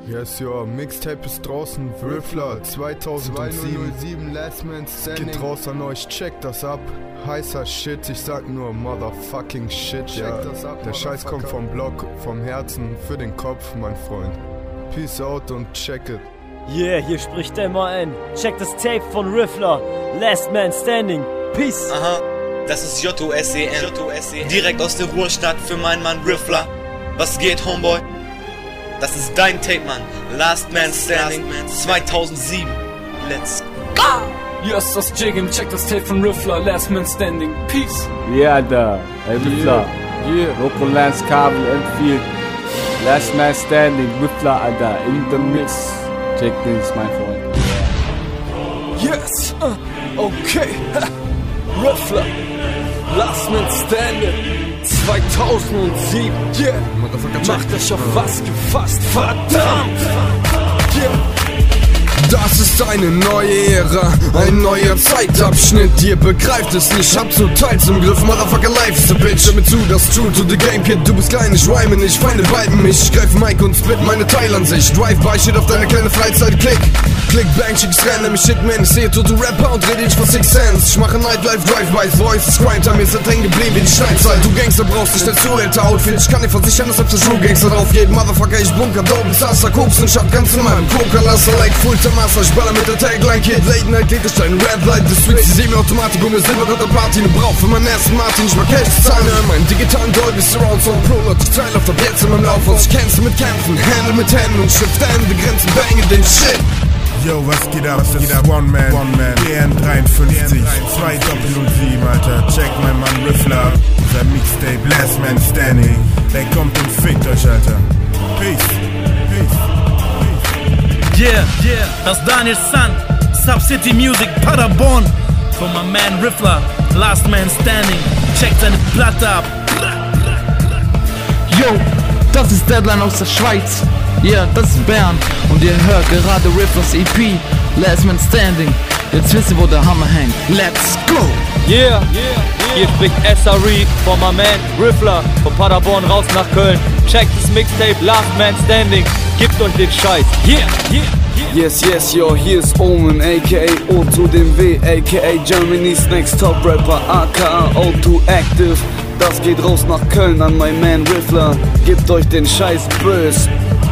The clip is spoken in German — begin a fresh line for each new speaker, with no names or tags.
Yes, your Mixtape ist draußen, Riffler 2007, Last Man Standing. Geht raus an euch, checkt das ab. Heißer Shit, ich sag nur motherfucking shit, ja. Der Scheiß kommt vom Block, vom Herzen, für den Kopf, mein Freund. Peace out und check it.
Yeah, hier spricht der MAN. Check das Tape von Riffler, Last Man Standing. Peace.
Aha, das ist JOSEN. Direkt aus der Ruhrstadt für meinen Mann Riffler. Was geht, Homeboy? Das ist dein Tape, Mann. Last Man Standing 2007. Let's go!
Yes, das Jigging, check das Tape von Riffler, Last Man Standing. Peace.
Yeah, da. Hey, Riffler. Yeah. Local Lance Kabel, Enfield. Last Man Standing, Riffler, Alter. In the mix. Check this, mein Freund.
Yes, okay. Riffler, Last Man Standing 2007, yeah. Macht euch auf was gefasst, verdammt, yeah.
Das ist eine neue Ära, ein neuer Zeitabschnitt. Ihr begreift es nicht, habt so teils im Griff. Motherfucker, life's a bitch. Hör mir zu, das true to the game, Kid. Du bist klein, ich rhyme nicht, Feinde viben mich. Ich greif Mic und split meine Teilansicht. Drive-by, shit auf deine kleine Freizeit, klick. Click, bang, schick's rein, mich shit, man. Ich sehe tote Rapper und rede ich für 6 Cents. Ich mache Nightlife, Drive-bys, Voices, Grind-Time. Ihr seid hängen geblieben wie die Steinzeit. Du Gangster brauchst dich nicht zu älter Outfit. Ich kann dir versichern, dass der True Gangster drauf geht. Motherfucker, ich bunker, dope, Sasa, Koks und Shotguns in meinem Coca-Lasser, like Full-Time-Master. Ich baller mit der Tagline, Kid. Late Night, geht ich dein Red Light. Das Switch, die Semi-Automatik und mir Silbergott Party. Du brauch für meinen ersten Martin. Ich mag Cash zahlen, meinen digitalen Dolby Surround Sound Pro. Lot, ich teile auf der Jetzt in meinem Laufhaus. Ich cancel mit Kämpfen, handle mit Händen und shift Ende, Grenzen, bange den Shit.
Yo, was geht ab? Das ist One Man, GN53, 2007, Alter. Check mein Mann Riffler, sein Mixtape Last Man Standing. Der kommt und fickt euch, Alter. Peace, peace, peace.
Yeah, das Daniel Sand, Sub-City Music, Paderborn. Von my man Riffler, Last Man Standing. Checkt seine Platte ab.
Yo, das ist Deadline aus der Schweiz. Yeah, das ist Bern und ihr hört gerade Rifflers EP, Last Man Standing. Jetzt wisst ihr, wo der Hammer hängt. Let's go!
Yeah, hier spricht SRE von my man Riffler. Von Paderborn raus nach Köln. Checkt das Mixtape Last Man Standing. Gebt euch den Scheiß. Yeah.
Yes, yo, hier ist Omen, aka O to dem W, aka Germany's Next Top Rapper, aka O2 Active. Das geht raus nach Köln an mein Man Riffler. Gebt euch den Scheiß bös.